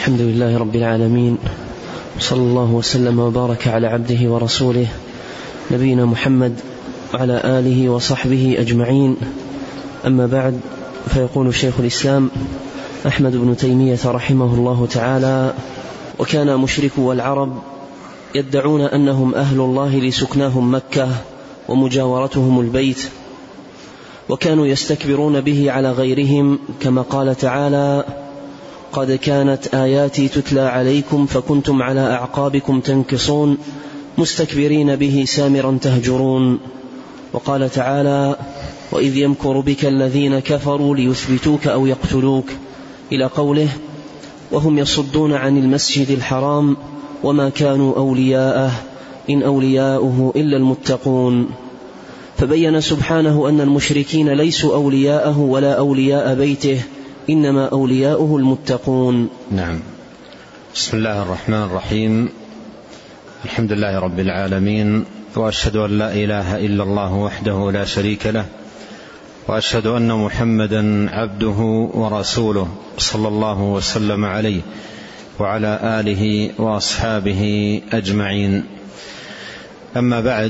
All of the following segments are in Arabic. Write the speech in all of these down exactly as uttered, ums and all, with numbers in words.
الحمد لله رب العالمين، صلى الله وسلم وبارك على عبده ورسوله نبينا محمد وعلى آله وصحبه أجمعين. أما بعد، فيقول شيخ الإسلام أحمد بن تيمية رحمه الله تعالى: وكان مشركو العرب يدعون أنهم أهل الله لسكناهم مكة ومجاورتهم البيت، وكانوا يستكبرون به على غيرهم، كما قال تعالى: قد كانت آياتي تتلى عليكم فكنتم على أعقابكم تنكصون مستكبرين به سامرا تهجرون. وقال تعالى: وإذ يمكر بك الذين كفروا ليثبتوك أو يقتلوك، إلى قوله: وهم يصدون عن المسجد الحرام وما كانوا أولياءه إن أولياؤه إلا المتقون. فبين سبحانه أن المشركين ليسوا أولياءه ولا أولياء بيته، إنما أولياؤه المتقون. نعم. بسم الله الرحمن الرحيم. الحمد لله رب العالمين، وأشهد أن لا إله إلا الله وحده لا شريك له، وأشهد أن محمدا عبده ورسوله، صلى الله وسلم عليه وعلى آله وأصحابه أجمعين. أما بعد،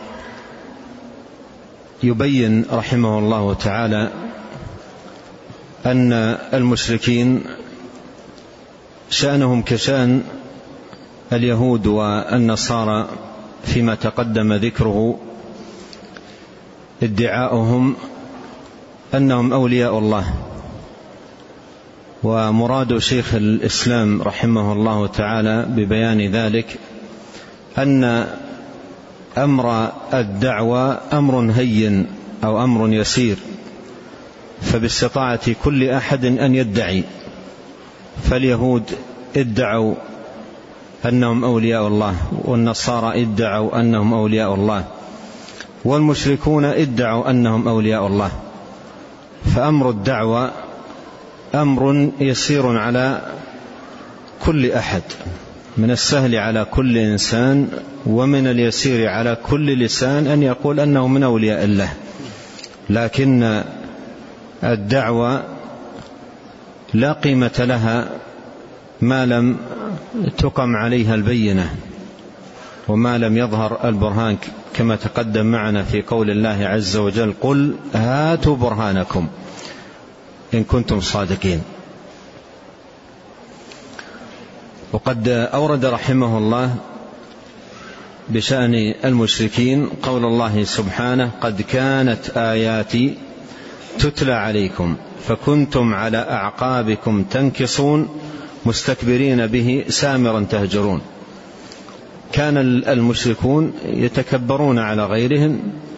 يبين رحمه الله تعالى أن المشركين شأنهم كشأن اليهود والنصارى فيما تقدم ذكره، ادعاؤهم أنهم أولياء الله. ومراد شيخ الإسلام رحمه الله تعالى ببيان ذلك أن أمر الدعوة أمر هين أو أمر يسير، فباستطاعة كل أحد أن يدعي. فاليهود ادعوا أنهم أولياء الله، والنصارى ادعوا أنهم أولياء الله، والمشركون ادعوا أنهم أولياء الله. فأمر الدعوة أمر يسير على كل أحد، من السهل على كل إنسان ومن اليسير على كل لسان أن يقول أنه من أولياء الله. لكن الدعوة لا قيمة لها ما لم تقم عليها البينة وما لم يظهر البرهان، كما تقدم معنا في قول الله عز وجل: قل هاتوا برهانكم إن كنتم صادقين. وقد أورد رحمه الله بشأن المشركين قول الله سبحانه: قد كانت آياتي تتلى عليكم فكنتم على أعقابكم تنكصون مستكبرين به سامرا تهجرون. كان المشركون يتكبرون على غيرهم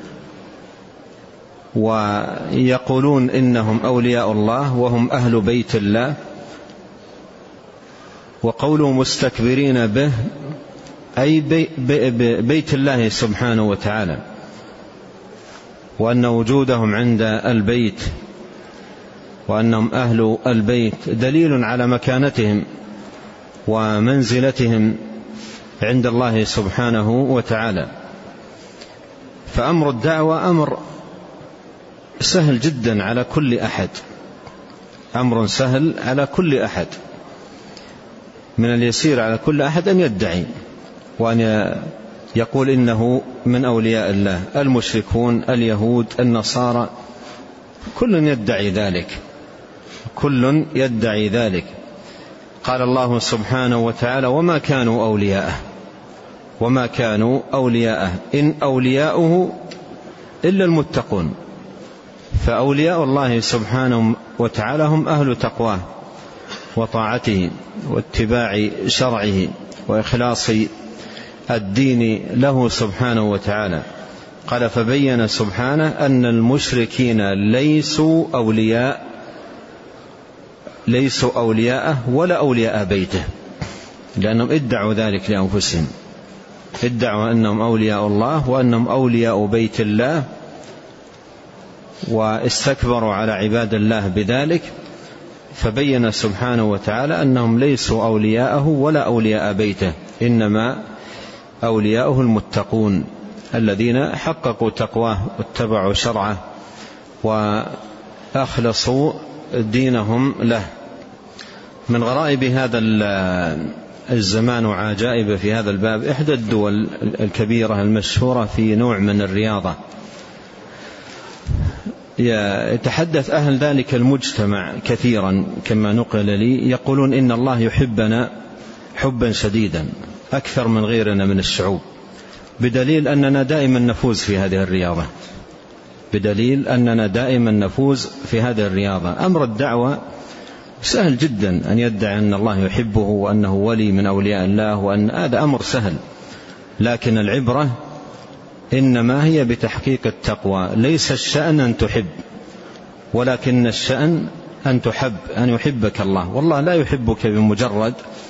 ويقولون إنهم أولياء الله وهم أهل بيت الله، وقولوا مستكبرين به أي بي بي بيت الله سبحانه وتعالى، وأن وجودهم عند البيت وأنهم أهل البيت دليل على مكانتهم ومنزلتهم عند الله سبحانه وتعالى. فأمر الدعوة أمر سهل جدا على كل أحد، أمر سهل على كل أحد، من اليسير على كل أحد أن يدعي وأن يقول إنه من أولياء الله. المشركون، اليهود، النصارى، كل يدعي ذلك، كل يدعي ذلك. قال الله سبحانه وتعالى: وما كانوا أولياءه وما كانوا أولياءه إن أولياؤه إلا المتقون. فأولياء الله سبحانه وتعالى هم أهل تقواه وطاعته واتباع شرعه وإخلاص الدين له سبحانه وتعالى. قال: فبين سبحانه أن المشركين ليسوا أولياء ليسوا أولياءه ولا أولياء بيته، لأنهم ادعوا ذلك لأنفسهم، ادعوا أنهم أولياء الله وأنهم أولياء بيت الله، واستكبروا على عباد الله بذلك. فبين سبحانه وتعالى أنهم ليسوا أولياءه ولا أولياء بيته، إنما أولياؤه المتقون الذين حققوا تقواه واتبعوا شرعه وأخلصوا دينهم له. من غرائب هذا الزمان وعجائب في هذا الباب إحدى الدول الكبيرة المشهورة في نوع من الرياضة، يتحدث أهل ذلك المجتمع كثيرا كما نقل لي، يقولون إن الله يحبنا حبا شديدا أكثر من غيرنا من الشعوب، بدليل أننا دائما نفوز في هذه الرياضة بدليل أننا دائما نفوز في هذه الرياضة. أمر الدعوة سهل جدا، أن يدعي أن الله يحبه وأنه ولي من أولياء الله، وأن هذا أمر سهل، لكن العبرة إنما هي بتحقيق التقوى. ليس الشأن أن تحب، ولكن الشأن أن تحب، أن يحبك الله، والله لا يحبك بمجرد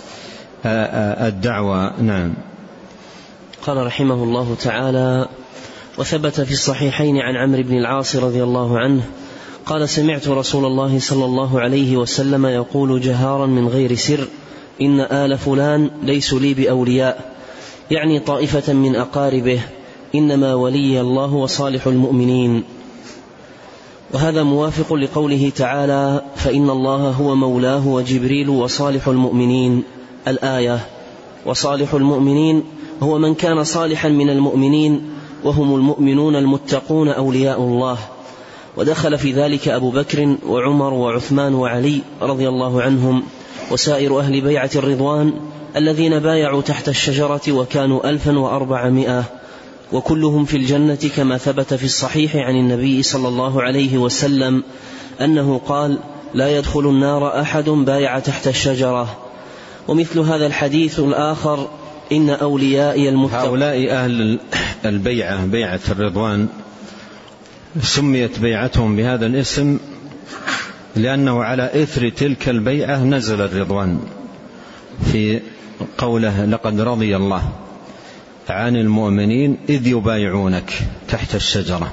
الدعوة. نعم. قال رحمه الله تعالى: وثبت في الصحيحين عن عمرو بن العاص رضي الله عنه قال: سمعت رسول الله صلى الله عليه وسلم يقول جهارا من غير سر: إن آل فلان ليسوا لي بأولياء، يعني طائفة من أقاربه، إنما ولي الله وصالح المؤمنين. وهذا موافق لقوله تعالى: فإن الله هو مولاه وجبريل وصالح المؤمنين، الآية. وصالح المؤمنين هو من كان صالحا من المؤمنين، وهم المؤمنون المتقون أولياء الله. ودخل في ذلك أبو بكر وعمر وعثمان وعلي رضي الله عنهم وسائر أهل بيعة الرضوان الذين بايعوا تحت الشجرة وكانوا ألفا وأربعمائة، وكلهم في الجنة، كما ثبت في الصحيح عن النبي صلى الله عليه وسلم أنه قال: لا يدخل النار أحد بايع تحت الشجرة. ومثل هذا الحديث الآخر: إن أوليائي المتقون. هؤلاء أهل البيعة بيعة الرضوان سميت بيعتهم بهذا الاسم لأنه على إثر تلك البيعة نزل الرضوان، في قوله: لقد رضي الله عن المؤمنين إذ يبايعونك تحت الشجرة،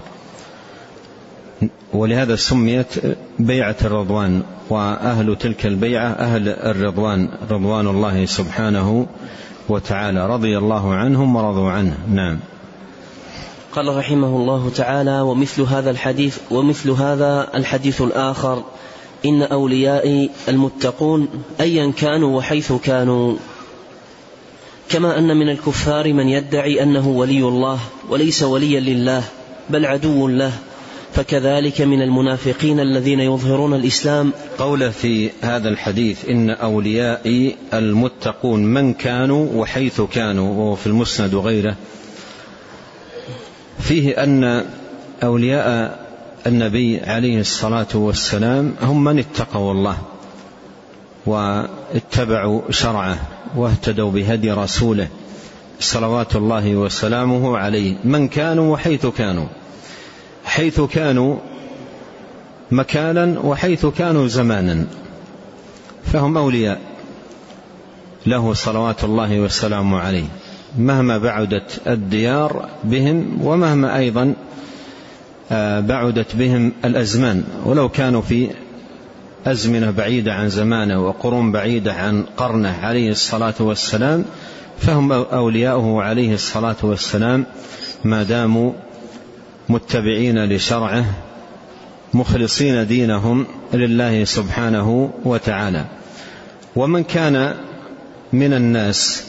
ولهذا سميت بيعة الرضوان. وأهل تلك البيعة أهل الرضوان، رضوان الله سبحانه وتعالى، رضي الله عنهم ورضوا عنه. نعم. قال رحمه الله تعالى: ومثل هذا الحديث ومثل هذا الحديث الآخر: إن أوليائي المتقون أيا كانوا وحيث كانوا. كما أن من الكفار من يدعي أنه ولي الله وليس وليا لله بل عدو له، فكذلك من المنافقين الذين يظهرون الإسلام. قوله في هذا الحديث: إن أوليائي المتقون من كانوا وحيث كانوا، وهو في المسند وغيره، فيه أن أولياء النبي عليه الصلاة والسلام هم من اتقوا الله واتبعوا شرعه واهتدوا بهدي رسوله صلوات الله وسلامه عليه، من كانوا وحيث كانوا، حيث كانوا مكانا وحيث كانوا زمانا، فهم أولياء له صلوات الله وسلامه عليه، مهما بعدت الديار بهم، ومهما أيضا بعدت بهم الأزمان، ولو كانوا في أزمنة بعيدة عن زمانه وقرون بعيدة عن قرنه عليه الصلاة والسلام، فهم أولياؤه عليه الصلاة والسلام ما داموا متبعين لشرعه مخلصين دينهم لله سبحانه وتعالى. ومن كان من الناس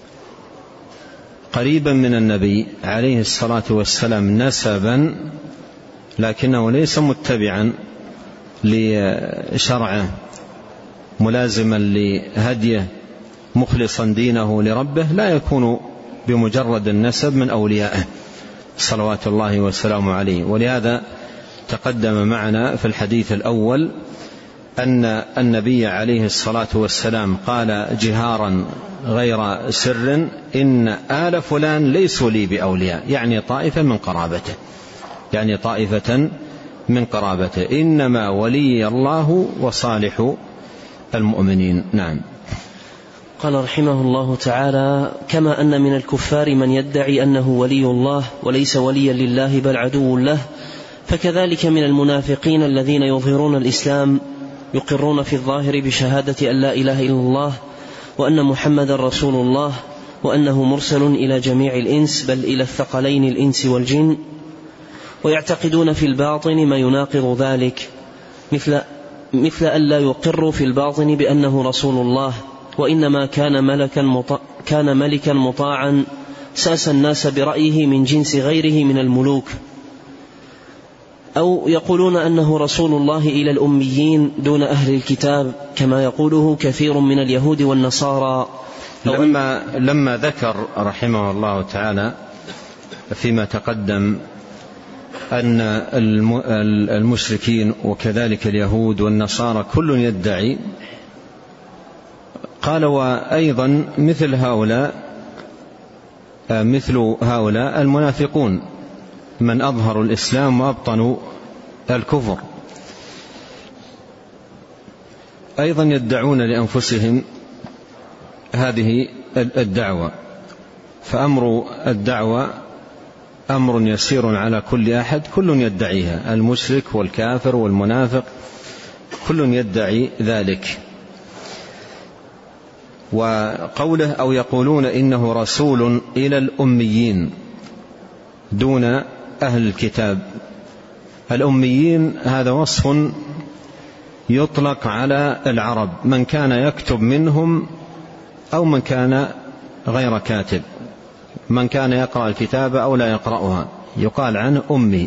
قريبا من النبي عليه الصلاة والسلام نسبا، لكنه ليس متبعا لشرعه ملازما لهديه مخلصا دينه لربه، لا يكون بمجرد النسب من أوليائه صلوات الله وسلامه عليه. ولهذا تقدم معنا في الحديث الأول أن النبي عليه الصلاة والسلام قال جهارا غير سر: إن آل فلان ليسوا لي بأولياء، يعني طائفة من قرابته، يعني طائفة من قرابته، إنما ولي الله وصالح المؤمنين. نعم. قال رحمه الله تعالى: كما أن من الكفار من يدعي أنه ولي الله وليس وليا لله بل عدو له، فكذلك من المنافقين الذين يظهرون الإسلام يقرون في الظاهر بشهادة أن لا إله إلا الله وأن محمد رسول الله وأنه مرسل إلى جميع الإنس بل إلى الثقلين الإنس والجن، ويعتقدون في الباطن ما يناقض ذلك، مثل مثل أن لا يقر في الباطن بأنه رسول الله، وإنما كان ملكا مطاع كان ملكا مطاعا ساس الناس برأيه من جنس غيره من الملوك. أو يقولون أنه رسول الله إلى الأميين دون أهل الكتاب كما يقوله كثير من اليهود والنصارى. لما, لما ذكر رحمه الله تعالى فيما تقدم أن المشركين وكذلك اليهود والنصارى كل يدعي، قال وأيضا مثل هؤلاء مثل هؤلاء المنافقون من أظهروا الإسلام وأبطنوا الكفر أيضا يدعون لأنفسهم هذه الدعوة. فأمر الدعوة أمر يسير على كل أحد، كل يدعيها، المشرك والكافر والمنافق كل يدعي ذلك. وقوله أو يقولون إنه رسول إلى الأميين دون أهل الكتاب، الأميين هذا وصف يطلق على العرب، من كان يكتب منهم أو من كان غير كاتب، من كان يقرأ الكتابة أو لا يقرأها يقال عنه أمي.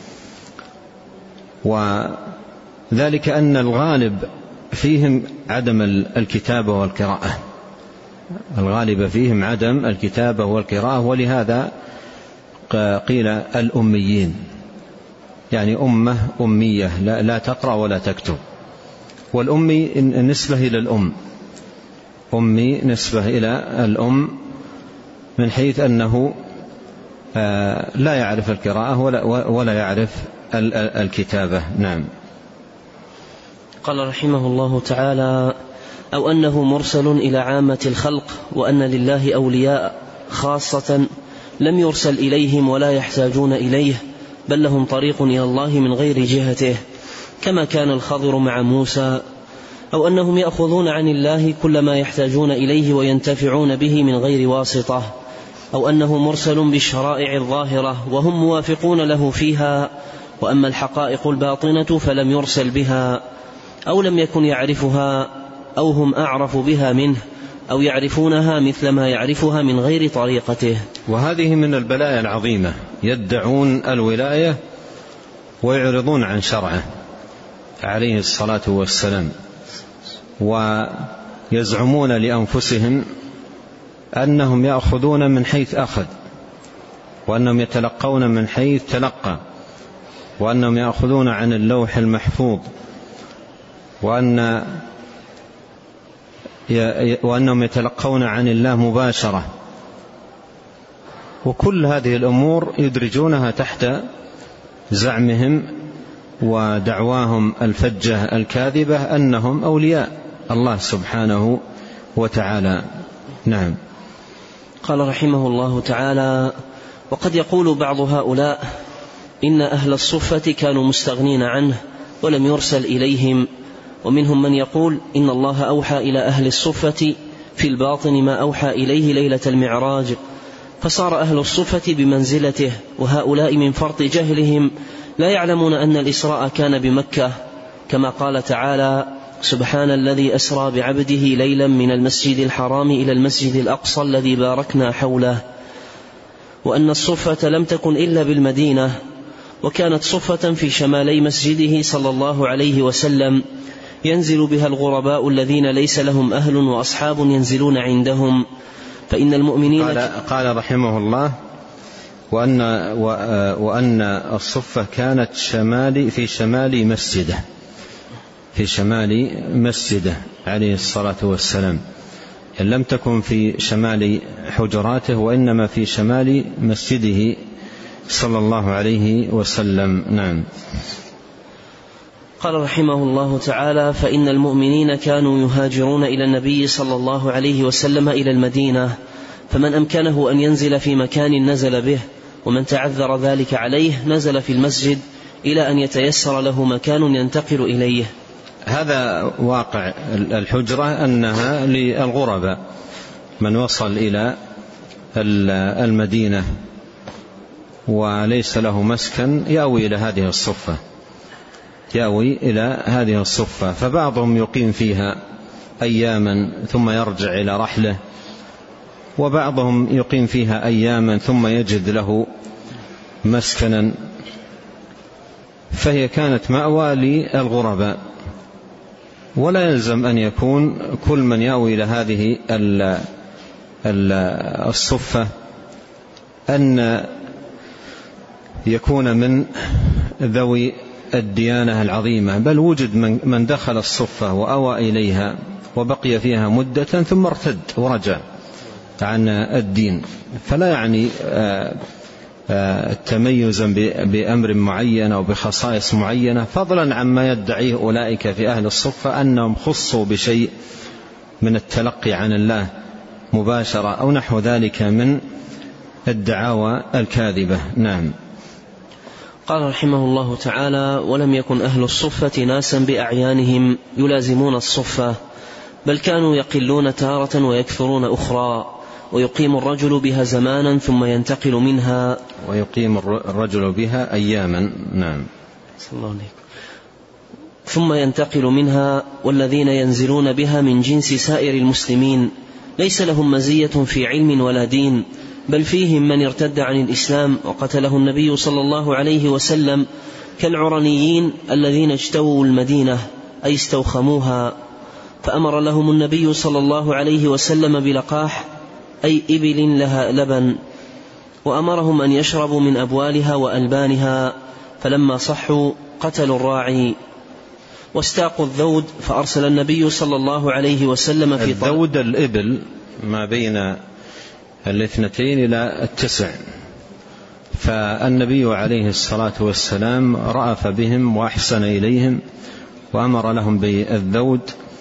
وذلك أن الغالب فيهم عدم الكتابة والقراءة، الغالب فيهم عدم الكتابة والقراءة، ولهذا قيل الأميين، يعني أمة أمية لا تقرأ ولا تكتب. والأمي نسبة إلى الأم، أمي نسبة إلى الأم من حيث أنه لا يعرف القراءة ولا يعرف الكتابة. نعم. قال رحمه الله تعالى: أو أنه مرسل إلى عامة الخلق، وأن لله أولياء خاصة لم يرسل إليهم ولا يحتاجون إليه، بل لهم طريق إلى الله من غير جهته، كما كان الخضر مع موسى. أو أنهم يأخذون عن الله كل ما يحتاجون إليه وينتفعون به من غير واسطة. أو أنه مرسل بالشرائع الظاهرة وهم موافقون له فيها، وأما الحقائق الباطنة فلم يرسل بها، أو لم يكن يعرفها، أو هم أعرف بها منه، أو يعرفونها مثل ما يعرفها من غير طريقته. وهذه من البلايا العظيمة، يدعون الولاية ويعرضون عن شرعه عليه الصلاة والسلام، ويزعمون لأنفسهم أنهم يأخذون من حيث أخذ، وأنهم يتلقون من حيث تلقى، وأنهم يأخذون عن اللوح المحفوظ، وأن وأنهم يتلقون عن الله مباشرة. وكل هذه الأمور يدرجونها تحت زعمهم ودعواهم الفجة الكاذبة أنهم أولياء الله سبحانه وتعالى. نعم. قال رحمه الله تعالى: وقد يقول بعض هؤلاء إن أهل الصفة كانوا مستغنين عنه ولم يرسل إليهم، ومنهم من يقول إن الله أوحى إلى أهل الصفة في الباطن ما أوحى إليه ليلة المعراج، فصار أهل الصفة بمنزلته، وهؤلاء من فرط جهلهم لا يعلمون أن الإسراء كان بمكة، كما قال تعالى: سبحان الذي أسرى بعبده ليلا من المسجد الحرام إلى المسجد الأقصى الذي باركنا حوله. وأن الصفة لم تكن إلا بالمدينة، وكانت صفة في شمالي مسجده صلى الله عليه وسلم ينزل بها الغرباء الذين ليس لهم أهل وأصحاب ينزلون عندهم. فإن المؤمنين قال, قال رحمه الله: وأن, وأن الصفة كانت شمالي في شمال مسجده في شمال مسجده عليه الصلاة والسلام، يعني لم تكن في شمال حجراته، وإنما في شمال مسجده صلى الله عليه وسلم. نعم. قال رحمه الله تعالى: فإن المؤمنين كانوا يهاجرون إلى النبي صلى الله عليه وسلم إلى المدينة، فمن أمكنه أن ينزل في مكان نزل به، ومن تعذر ذلك عليه نزل في المسجد إلى أن يتيسر له مكان ينتقل إليه. هذا واقع الحجرة، أنها للغرباء، من وصل إلى المدينة وليس له مسكن يأوي إلى هذه الصفة. يأوي إلى هذه الصفة، فبعضهم يقيم فيها أياما ثم يرجع إلى رحله، وبعضهم يقيم فيها أياما ثم يجد له مسكنا، فهي كانت مأوى للغرباء. ولا يلزم أن يكون كل من يأوي إلى هذه الصفة أن يكون من ذوي الديانة العظيمة، بل وجد من دخل الصفة وأوى إليها وبقي فيها مدة ثم ارتد ورجع عن الدين، فلا يعني تميزا بأمر معين أو بخصائص معينة، فضلا عما يدعيه أولئك في أهل الصفة أنهم خصوا بشيء من التلقي عن الله مباشرة أو نحو ذلك من الدعاوى الكاذبة. نعم. قال رحمه الله تعالى: ولم يكن أهل الصفة ناسا بأعيانهم يلازمون الصفة، بل كانوا يقلون تارة ويكثرون أخرى، ويقيم الرجل بها زمانا ثم ينتقل منها ويقيم الرجل بها أياما. نعم. صلى الله عليه. ثم ينتقل منها، والذين ينزلون بها من جنس سائر المسلمين ليس لهم مزية في علم ولا دين، بل فيهم من ارتد عن الإسلام وقتله النبي صلى الله عليه وسلم، كالعرنيين الذين اجتووا المدينة أي استوخموها، فأمر لهم النبي صلى الله عليه وسلم بلقاح أي إبل لها لبن، وأمرهم أن يشربوا من أبوالها وألبانها، فلما صحوا قتلوا الراعي واستاقوا الذود، فأرسل النبي صلى الله عليه وسلم في الذود الإبل ما بين الاثنتين إلى التسع، فالنبي عليه الصلاة والسلام رأف بهم وأحسن إليهم وأمر لهم بالذود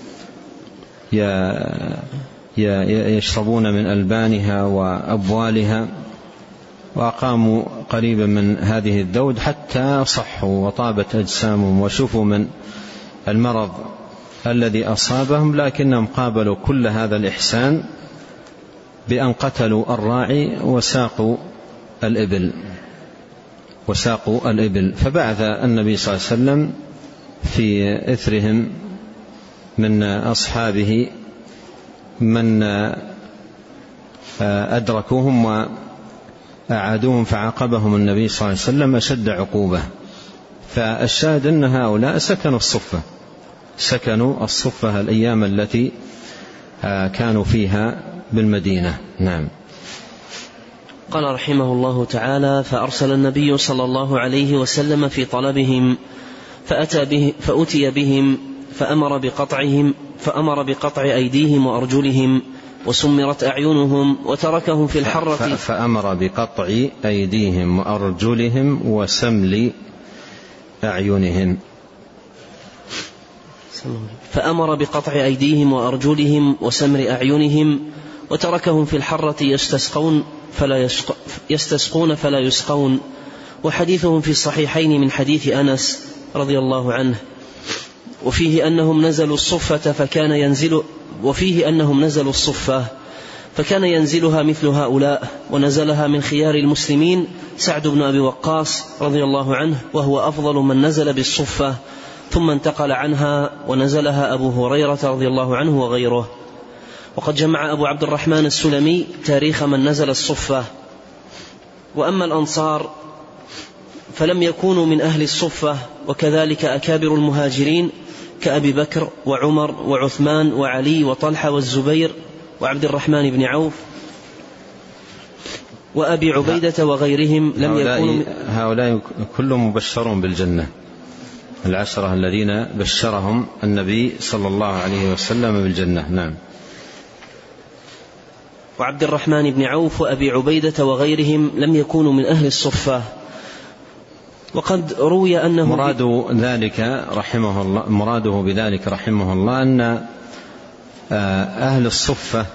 يشربون من ألبانها وأبوالها، وأقاموا قريبا من هذه الذود حتى صحوا وطابت أجسامهم وشفوا من المرض الذي أصابهم، لكنهم قابلوا كل هذا الإحسان بأن قتلوا الراعي وساقوا الإبل وساقوا الإبل فبعث النبي صلى الله عليه وسلم في إثرهم من أصحابه من أدركوهم وأعادوهم، فعاقبهم النبي صلى الله عليه وسلم أشد عقوبة. فالشاهد أن هؤلاء سكنوا الصفة سكنوا الصفة الأيام التي كانوا فيها بالمدينة. نعم. قال رحمه الله تعالى: فأرسل النبي صلى الله عليه وسلم في طلبهم، فأتى به فأتي بهم فأمر بقطعهم فأمر بقطع أيديهم وأرجلهم وسمرت أعينهم وتركهم في الحرة. فأمر بقطع أيديهم وأرجلهم وسمل أعينهم فأمر بقطع أيديهم وأرجلهم وسمر أعينهم وتركهم في الحرة يستسقون فلا, يسق... يستسقون فلا يسقون. وحديثهم في الصحيحين من حديث أنس رضي الله عنه، وفيه أنهم نزلوا الصفة فكان ينزل وفيه أنهم نزلوا الصفة فكان ينزلها مثل هؤلاء، ونزلها من خيار المسلمين سعد بن أبي وقاص رضي الله عنه، وهو أفضل من نزل بالصفة، ثم انتقل عنها ونزلها أبو هريرة رضي الله عنه وغيره. وقد جمع أبو عبد الرحمن السلمي تاريخ من نزل الصفة. وأما الأنصار فلم يكونوا من أهل الصفة، وكذلك أكابر المهاجرين كأبي بكر وعمر وعثمان وعلي وطلحة والزبير وعبد الرحمن بن عوف وأبي عبيدة وغيرهم لم يكونوا. هؤلاء كلهم مبشرون بالجنة، العشرة الذين بشرهم النبي صلى الله عليه وسلم بالجنة. نعم. وعبد الرحمن بن عوف وأبي عبيدة وغيرهم لم يكونوا من أهل الصفة. وقد روي أنه مراد ذلك رحمه الله مراده بذلك رحمه الله أن أهل الصفة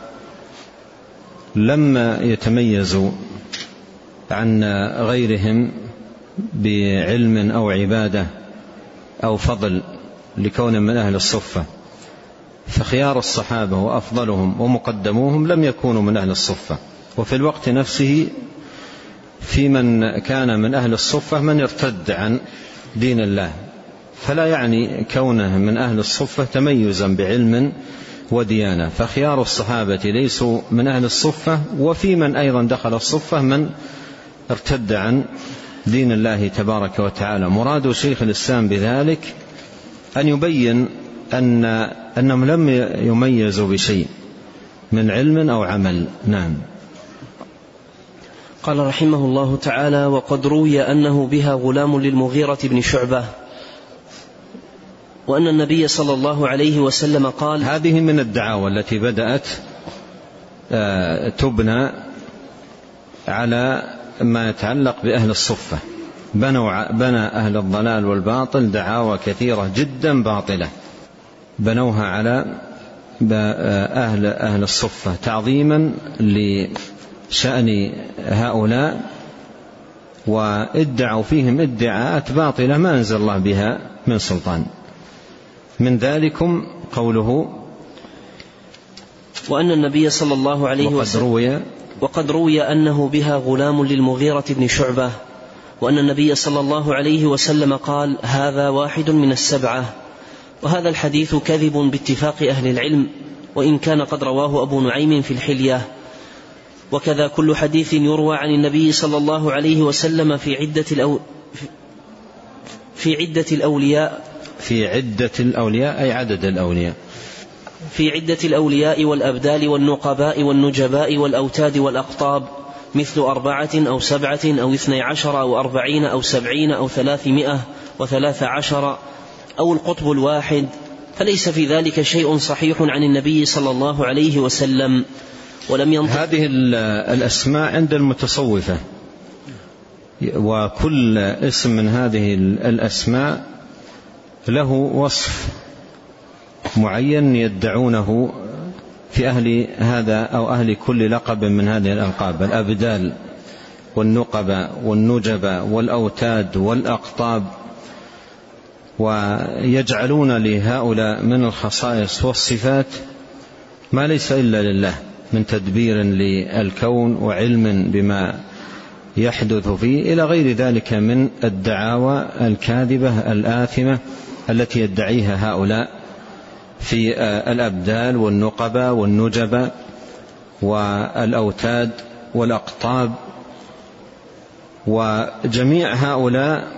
لما يتميزوا عن غيرهم بعلم أو عبادة أو فضل لكون من أهل الصفة، فخيار الصحابة وأفضلهم ومقدموهم لم يكونوا من أهل الصفة. وفي الوقت نفسه في من كان من أهل الصفة من ارتد عن دين الله، فلا يعني كونه من أهل الصفة تميزا بعلم وديانة، فخيار الصحابة ليسوا من أهل الصفة، وفي من أيضا دخل الصفة من ارتد عن دين الله تبارك وتعالى. مراد شيخ الإسلام بذلك أن يبين أن أنهم لم يميزوا بشيء من علم أو عمل. نعم. قال رحمه الله تعالى: وقد روي أنه بها غلام للمغيرة بن شعبة، وأن النبي صلى الله عليه وسلم قال. هذه من الدعاوى التي بدأت تبنى على ما يتعلق بأهل الصفة. بنوا بنى أهل الضلال والباطل دعاوى كثيرة جدا باطلة، بنوها على أهل, أهل الصفة تعظيما لشأن هؤلاء، وادعوا فيهم ادعاءات باطلة ما أنزل الله بها من سلطان. من ذلكم قوله: وأن النبي صلى الله عليه وسلم وقد روي, وقد روي أنه بها غلام للمغيرة بن شعبة، وأن النبي صلى الله عليه وسلم قال: هذا واحد من السبعة. وهذا الحديث كذب باتفاق أهل العلم، وإن كان قد رواه أبو نعيم في الحلية. وكذا كل حديث يروى عن النبي صلى الله عليه وسلم في عدة الأو... في عدة الأولياء في عدة الأولياء أي عدد الأولياء في عدة الأولياء والأبدال والنقباء والنجباء والأوتاد والأقطاب، مثل أربعة أو سبعة أو اثني عشر أو أربعين أو سبعين أو ثلاثمائة وثلاث عشر أو القطب الواحد، فليس في ذلك شيء صحيح عن النبي صلى الله عليه وسلم. ولم ينطق. هذه الأسماء عند المتصوفة، وكل اسم من هذه الأسماء له وصف معين يدعونه في أهل هذا أو أهل كل لقب من هذه الألقاب: الأبدال والنقبة والنجبة والأوتاد والأقطاب، ويجعلون لهؤلاء من الخصائص والصفات ما ليس إلا لله من تدبير للكون وعلم بما يحدث فيه إلى غير ذلك من الدعاوى الكاذبة الآثمة التي يدعيها هؤلاء في الأبدال والنقبة والنجبة والأوتاد والأقطاب. وجميع هؤلاء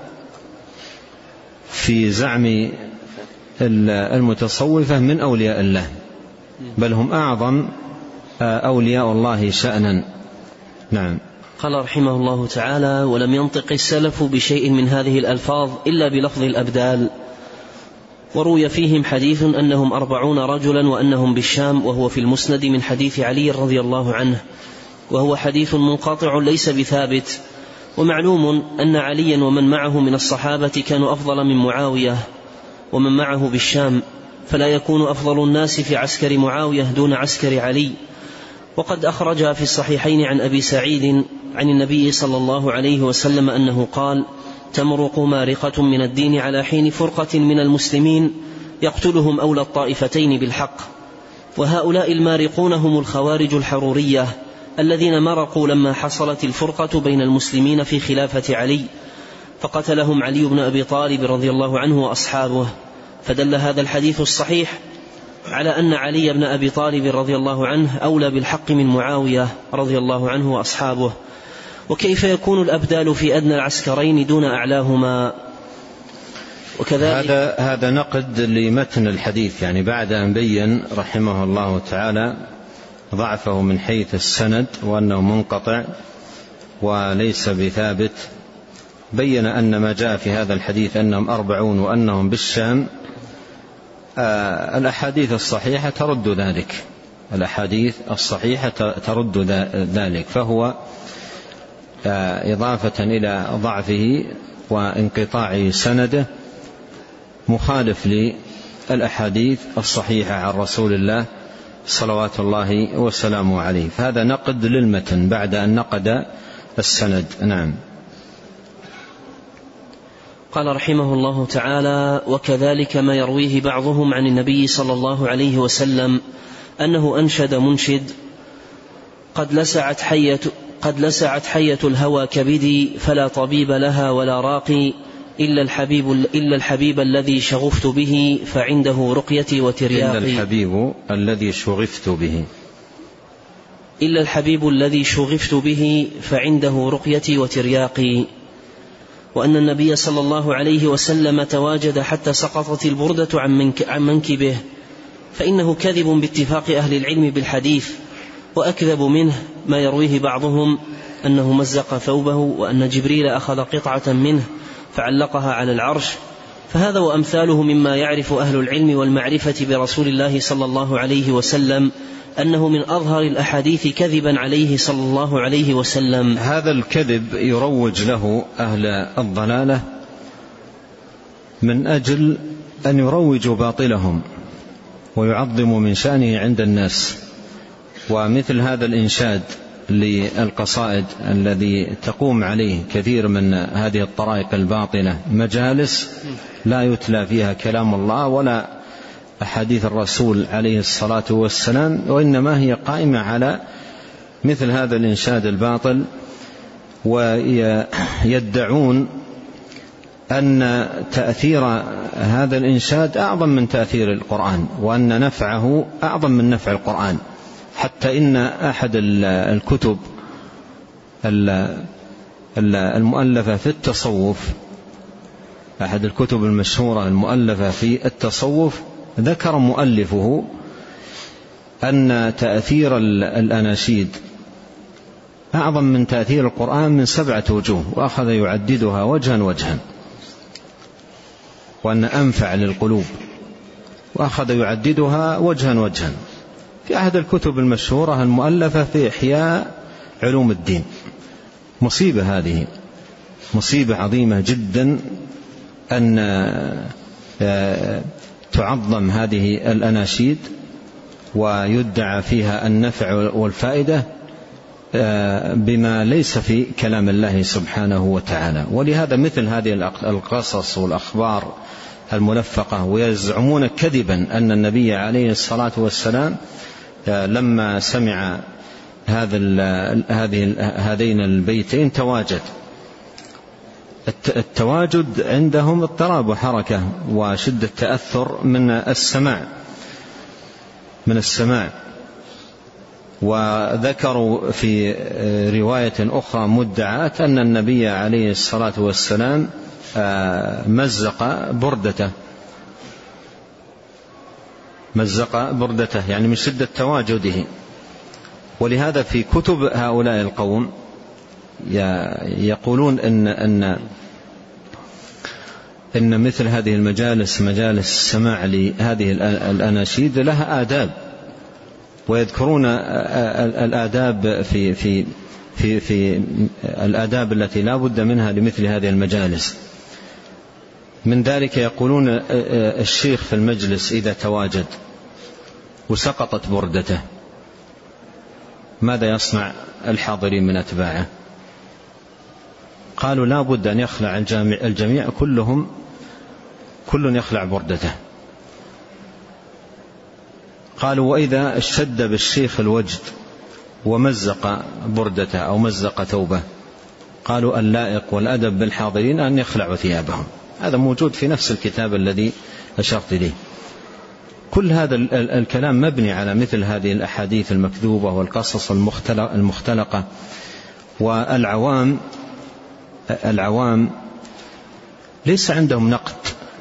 في زعم المتصوفة من أولياء الله، بل هم أعظم أولياء الله شأنا. نعم. قال رحمه الله تعالى: ولم ينطق السلف بشيء من هذه الألفاظ إلا بلفظ الأبدال. وروي فيهم حديث أنهم أربعون رجلا وأنهم بالشام، وهو في المسند من حديث علي رضي الله عنه، وهو حديث منقطع ليس بثابت. ومعلوم أن عليا ومن معه من الصحابة كانوا أفضل من معاوية ومن معه بالشام، فلا يكون أفضل الناس في عسكر معاوية دون عسكر علي. وقد أخرج في الصحيحين عن أبي سعيد عن النبي صلى الله عليه وسلم أنه قال: تمرق مارقة من الدين على حين فرقة من المسلمين يقتلهم أولى الطائفتين بالحق. وهؤلاء المارقون هم الخوارج الحرورية الذين مرقوا لما حصلت الفرقة بين المسلمين في خلافة علي، فقتلهم علي بن أبي طالب رضي الله عنه وأصحابه. فدل هذا الحديث الصحيح على أن علي بن أبي طالب رضي الله عنه أولى بالحق من معاوية رضي الله عنه وأصحابه. وكيف يكون الأبدال في أدنى العسكرين دون أعلاهما؟ وكذلك هذا هذا نقد لمتن الحديث، يعني بعد أن بين رحمه الله تعالى ضعفه من حيث السند وأنه منقطع وليس بثابت، بين أن ما جاء في هذا الحديث أنهم أربعون وأنهم بالشام آه الأحاديث الصحيحة ترد ذلك، الأحاديث الصحيحة ترد ذلك، فهو آه إضافة إلى ضعفه وانقطاع سنده مخالف للأحاديث الصحيحة عن رسول الله صلوات الله وسلامه عليه. فهذا نقد للمتن بعد أن نقد السند. نعم. قال رحمه الله تعالى: وكذلك ما يرويه بعضهم عن النبي صلى الله عليه وسلم أنه أنشد منشد: قد لسعت حية, قد لسعت حية الهوى كبدي، فلا طبيب لها ولا راقي، إلا الحبيب, إلا الحبيب الذي شغفت به فعنده رقيتي وترياقي. إلا الحبيب الذي شغفت به إلا الحبيب الذي شغفت به فعنده رقيتي وترياقي. وأن النبي صلى الله عليه وسلم تواجد حتى سقطت البردة عن منكبه، فإنه كذب باتفاق أهل العلم بالحديث، وأكذب منه ما يرويه بعضهم أنه مزق ثوبه، وأن جبريل أخذ قطعة منه فعلقها على العرش. فهذا وأمثاله مما يعرف أهل العلم والمعرفة برسول الله صلى الله عليه وسلم أنه من أظهر الأحاديث كذبا عليه صلى الله عليه وسلم. هذا الكذب يروج له أهل الضلالة من أجل أن يروجوا باطلهم ويعظموا من شأنه عند الناس. ومثل هذا الإنشاد للقصائد الذي تقوم عليه كثير من هذه الطرائق الباطلة مجالس لا يتلى فيها كلام الله ولا أحاديث الرسول عليه الصلاة والسلام، وإنما هي قائمة على مثل هذا الإنشاد الباطل، ويدعون أن تأثير هذا الإنشاد أعظم من تأثير القرآن، وأن نفعه أعظم من نفع القرآن. حتى إن أحد الكتب المؤلفة في التصوف، أحد الكتب المشهورة المؤلفة في التصوف، ذكر مؤلفه أن تأثير الأناشيد أعظم من تأثير القرآن من سبعة وجوه، وأخذ يعددها وجها وجها، وأن أنفع للقلوب، وأخذ يعددها وجها وجها في أحد الكتب المشهورة المؤلفة في إحياء علوم الدين. مصيبة، هذه مصيبة عظيمة جدا أن تعظم هذه الأناشيد ويدعى فيها النفع والفائدة بما ليس في كلام الله سبحانه وتعالى. ولهذا مثل هذه القصص والأخبار الملفقة، ويزعمون كذبا أن النبي عليه الصلاة والسلام لما سمع هذا هذين البيتين تواجد. التواجد عندهم اضطراب وحركة وشدة تأثر من السماع من السماع وذكروا في رواية أخرى مدعاة أن النبي عليه الصلاة والسلام مزق بردته مزق بردته يعني من شدة تواجده. ولهذا في كتب هؤلاء القوم يقولون إن, إن, إن مثل هذه المجالس، مجالس السماع لهذه الأناشيد، لها آداب، ويذكرون الآداب في, في, في, في الآداب التي لا بد منها لمثل هذه المجالس. من ذلك يقولون الشيخ في المجلس إذا تواجد وسقطت بردته ماذا يصنع الحاضرين من أتباعه؟ قالوا لا بد أن يخلع الجميع, الجميع كلهم كل يخلع بردته. قالوا وإذا اشتد بالشيخ الوجد ومزق بردته أو مزق ثوبه، قالوا اللائق والأدب بالحاضرين أن يخلعوا ثيابهم. هذا موجود في نفس الكتاب الذي أشرت إليه. كل هذا الكلام مبني على مثل هذه الأحاديث المكذوبة والقصص المختلقة. والعوام العوام ليس عندهم نقد،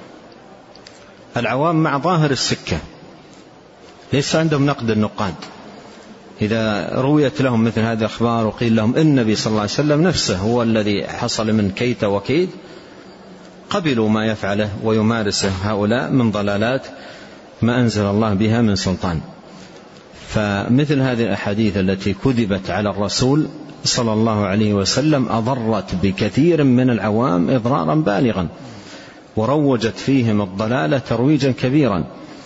العوام مع ظاهر السكة، ليس عندهم نقد النقاد. إذا رويت لهم مثل هذه الأخبار وقيل لهم إن النبي صلى الله عليه وسلم نفسه هو الذي حصل من كيت وكيد، قبلوا ما يفعله ويمارسه هؤلاء من ضلالات ما أنزل الله بها من سلطان. فمثل هذه الأحاديث التي كذبت على الرسول صلى الله عليه وسلم أضرت بكثير من العوام إضرارا بالغا، وروجت فيهم الضلالة ترويجا كبيرا.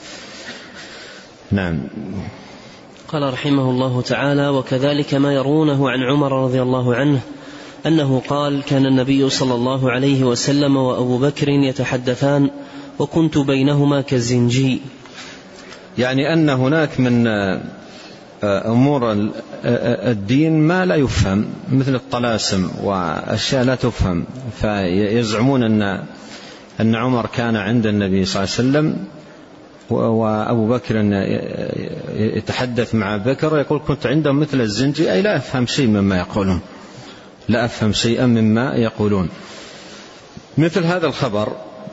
نعم. قال رحمه الله تعالى: وكذلك ما يرونه عن عمر رضي الله عنه أنه قال: كان النبي صلى الله عليه وسلم وأبو بكر يتحدثان وكنت بينهما كالزنجي. يعني أن هناك من أمور الدين ما لا يفهم، مثل الطلاسم وأشياء لا تفهم، فيزعمون أن أن عمر كان عند النبي صلى الله عليه وسلم وأبو بكر يتحدث مع بكر ويقول كنت عندهم مثل الزنجي، أي لا أفهم شيء مما يقولون، لا أفهم شيئا مما يقولون. مثل هذا الخبر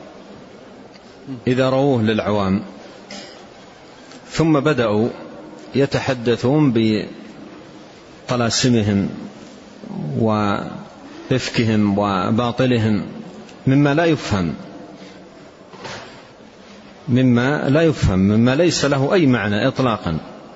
إذا رووه للعوام ثم بدأوا يتحدثون بطلاسمهم وإفكهم وباطلهم مما لا يفهم مما لا يفهم مما ليس له أي معنى إطلاقا،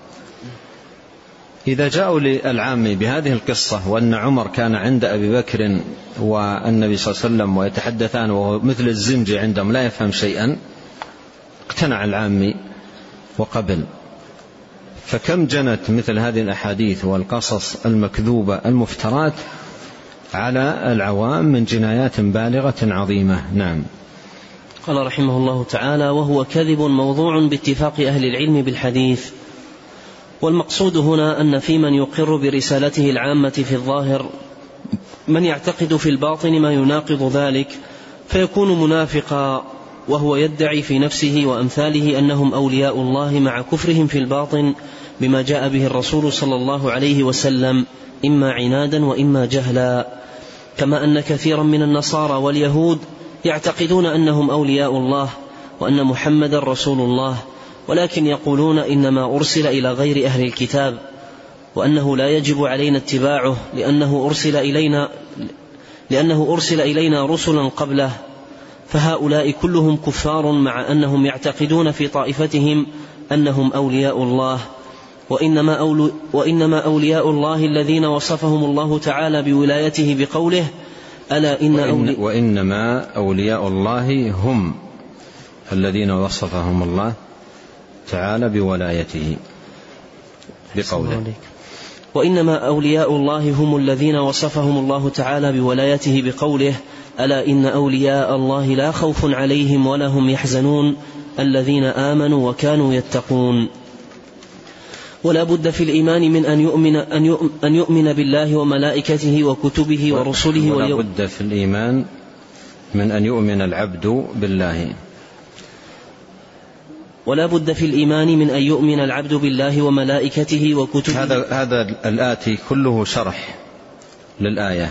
إذا جاءوا للعام بهذه القصة وأن عمر كان عند أبي بكر والنبي صلى الله عليه وسلم ويتحدثان وهو مثل الزنجي عندهم لا يفهم شيئا، اقتنع العام وقبل. فكم جنت مثل هذه الأحاديث والقصص المكذوبة المفترات على العوام من جنايات بالغة عظيمة. نعم. قال رحمه الله تعالى: وهو كذب موضوع باتفاق أهل العلم بالحديث. والمقصود هنا أن في من يقر برسالته العامة في الظاهر من يعتقد في الباطن ما يناقض ذلك فيكون منافقا، وهو يدعي في نفسه وأمثاله أنهم أولياء الله مع كفرهم في الباطن بما جاء به الرسول صلى الله عليه وسلم، إما عنادا وإما جهلا، كما أن كثيرا من النصارى واليهود يعتقدون أنهم أولياء الله وأن محمد رسول الله، ولكن يقولون إنما أرسل إلى غير أهل الكتاب، وأنه لا يجب علينا اتباعه لأنه أرسل إلينا, لأنه أرسل إلينا رسلا قبله. فهؤلاء كلهم كفار مع أنهم يعتقدون في طائفتهم أنهم أولياء الله، وإنما, أولو وإنما أولياء الله الذين وصفهم الله تعالى بولايته بقوله: ألا إن وإن وإنما أولياء الله هم الذين وصفهم الله تعالى بولايته بقوله. وإنما أولياء الله هم الذين وصفهم الله تعالى بولايته بقوله: ألا إن أولياء الله لا خوف عليهم ولا هم يحزنون الذين آمنوا وكانوا يتقون. ولا بد في الإيمان من أن يؤمن, أن يؤمن بالله وملائكته وكتبه ورسله ولا بد في الإيمان من أن يؤمن العبد بالله ولا بد في الإيمان من أن يؤمن العبد بالله وملائكته وكتبه. هذا هذا الآتي كله شرح للآية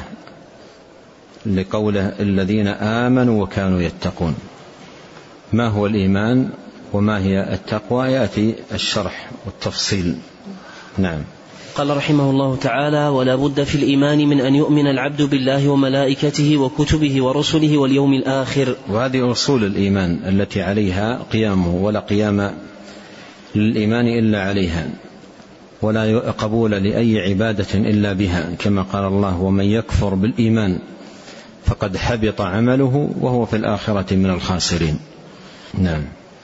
لقوله الذين آمنوا وكانوا يتقون. ما هو الإيمان وما هي التقوى يأتي الشرح والتفصيل. نعم. قال رحمه الله تعالى: ولا بد في الإيمان من أن يؤمن العبد بالله وملائكته وكتبه ورسله واليوم الآخر. وهذه أصول الإيمان التي عليها قيامه، ولا قيام للإيمان إلا عليها، ولا قبول لأي عبادة إلا بها، كما قال الله: ومن يكفر بالإيمان فقد حبط عمله وهو في الآخرة من الخاسرين. نعم.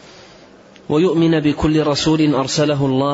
ويؤمن بكل رسول أرسله الله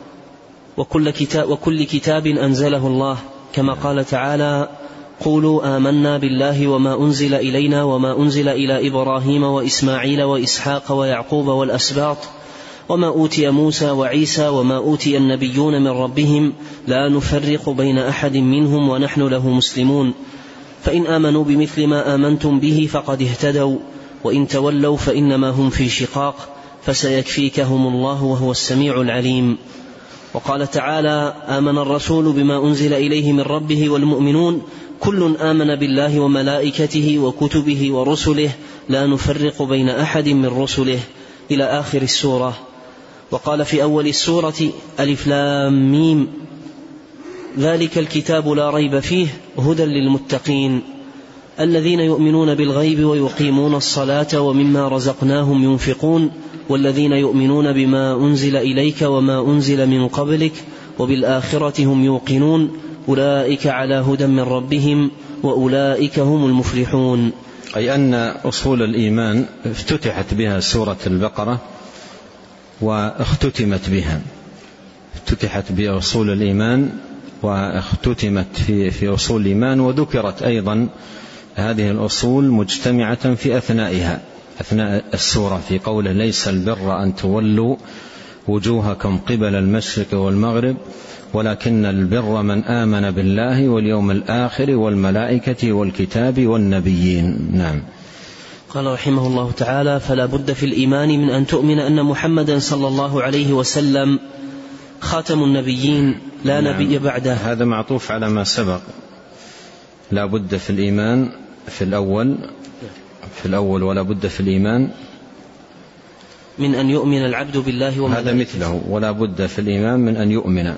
وكل كتاب, وكل كتاب أنزله الله، كما قال تعالى: قولوا آمنا بالله وما أنزل إلينا وما أنزل إلى إبراهيم وإسماعيل وإسحاق ويعقوب والأسباط وما أوتي موسى وعيسى وما أوتي النبيون من ربهم لا نفرق بين أحد منهم ونحن له مسلمون، فإن آمنوا بمثل ما آمنتم به فقد اهتدوا، وإن تولوا فإنما هم في شقاق فسيكفيكهم الله وهو السميع العليم. وقال تعالى: آمن الرسول بما أنزل إليه من ربه والمؤمنون كل آمن بالله وملائكته وكتبه ورسله لا نفرق بين أحد من رسله، إلى آخر السورة. وقال في أول السورة: ألف لام ميم ذلك الكتاب لا ريب فيه هدى للمتقين الذين يؤمنون بالغيب ويقيمون الصلاة ومما رزقناهم ينفقون والذين يؤمنون بما أنزل إليك وما أنزل من قبلك وبالآخرة هم يوقنون أولئك على هدى من ربهم وأولئك هم المفلحون. أي أن أصول الإيمان افتتحت بها سورة البقرة واختتمت بها، افتتحت بأصول الإيمان واختتمت في, في أصول الإيمان، وذكرت أيضا هذه الأصول مجتمعة في أثنائها أثناء السورة في قوله: ليس البر أن تولوا وجوهكم قبل المشرق والمغرب ولكن البر من آمن بالله واليوم الآخر والملائكة والكتاب والنبيين. نعم. قال رحمه الله تعالى: فلا بد في الإيمان من أن تؤمن أن محمدا صلى الله عليه وسلم خاتم النبيين لا نعم. نبي بعده. هذا معطوف على ما سبق. لا بد في الإيمان في الأول في الأول ولا بد في الإيمان من أن يؤمن العبد بالله وملائكته. هذا مثله ولا بد في الإيمان من أن يؤمن.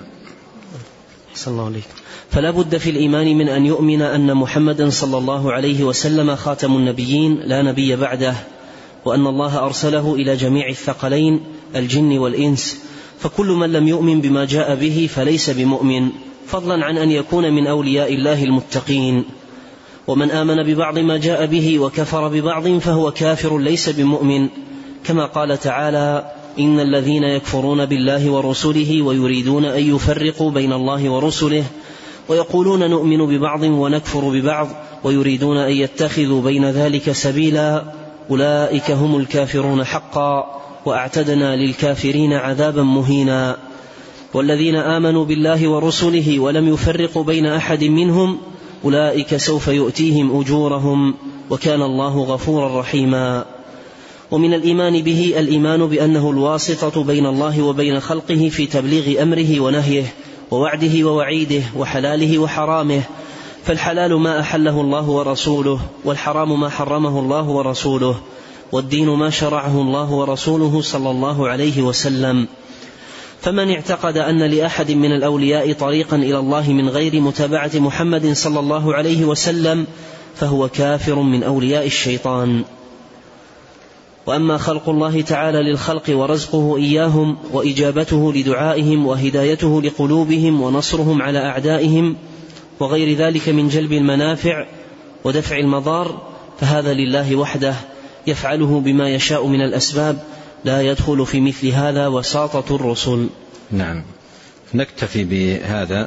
صلى الله عليه. فلا بد في الإيمان من أن يؤمن أن محمدا صلى الله عليه وسلم خاتم النبيين لا نبي بعده، وأن الله أرسله إلى جميع الثقلين الجن والإنس، فكل من لم يؤمن بما جاء به فليس بمؤمن، فضلا عن أن يكون من أولياء الله المتقين. ومن آمن ببعض ما جاء به وكفر ببعض فهو كافر ليس بمؤمن، كما قال تعالى: إن الذين يكفرون بالله ورسله ويريدون أن يفرقوا بين الله ورسله ويقولون نؤمن ببعض ونكفر ببعض ويريدون أن يتخذوا بين ذلك سبيلا أولئك هم الكافرون حقا وأعتدنا للكافرين عذابا مهينا. والذين آمنوا بالله ورسله ولم يفرقوا بين أحد منهم أولئك سوف يؤتيهم أجورهم وكان الله غفورا رحيما. ومن الإيمان به الإيمان بأنه الواسطة بين الله وبين خلقه في تبليغ أمره ونهيه ووعده ووعيده وحلاله وحرامه، فالحلال ما أحله الله ورسوله، والحرام ما حرمه الله ورسوله، والدين ما شرعه الله ورسوله صلى الله عليه وسلم. فمن اعتقد أن لأحد من الأولياء طريقا إلى الله من غير متابعة محمد صلى الله عليه وسلم فهو كافر من أولياء الشيطان. وأما خلق الله تعالى للخلق ورزقه إياهم وإجابته لدعائهم وهدايته لقلوبهم ونصرهم على أعدائهم وغير ذلك من جلب المنافع ودفع المضار فهذا لله وحده يفعله بما يشاء من الأسباب، لا يدخل في مثل هذا وساطة الرسل. نعم. نكتفي بهذا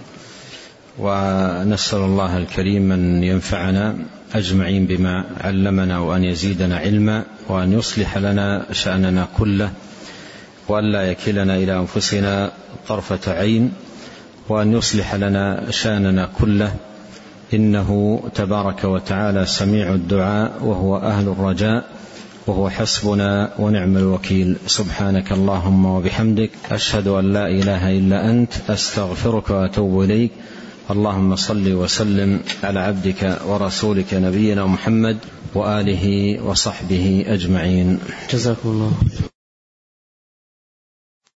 ونسأل الله الكريم أن ينفعنا أجمعين بما علمنا وأن يزيدنا علما وأن يصلح لنا شأننا كله وأن لا يكلنا إلى أنفسنا طرفة عين وأن يصلح لنا شأننا كله، إنه تبارك وتعالى سميع الدعاء وهو أهل الرجاء وهو حسبنا ونعم الوكيل. سبحانك اللهم وبحمدك أشهد أن لا إله إلا أنت أستغفرك وأتوب إليك. اللهم صل وسلم على عبدك ورسولك نبينا محمد وآله وصحبه أجمعين. جزاكم الله.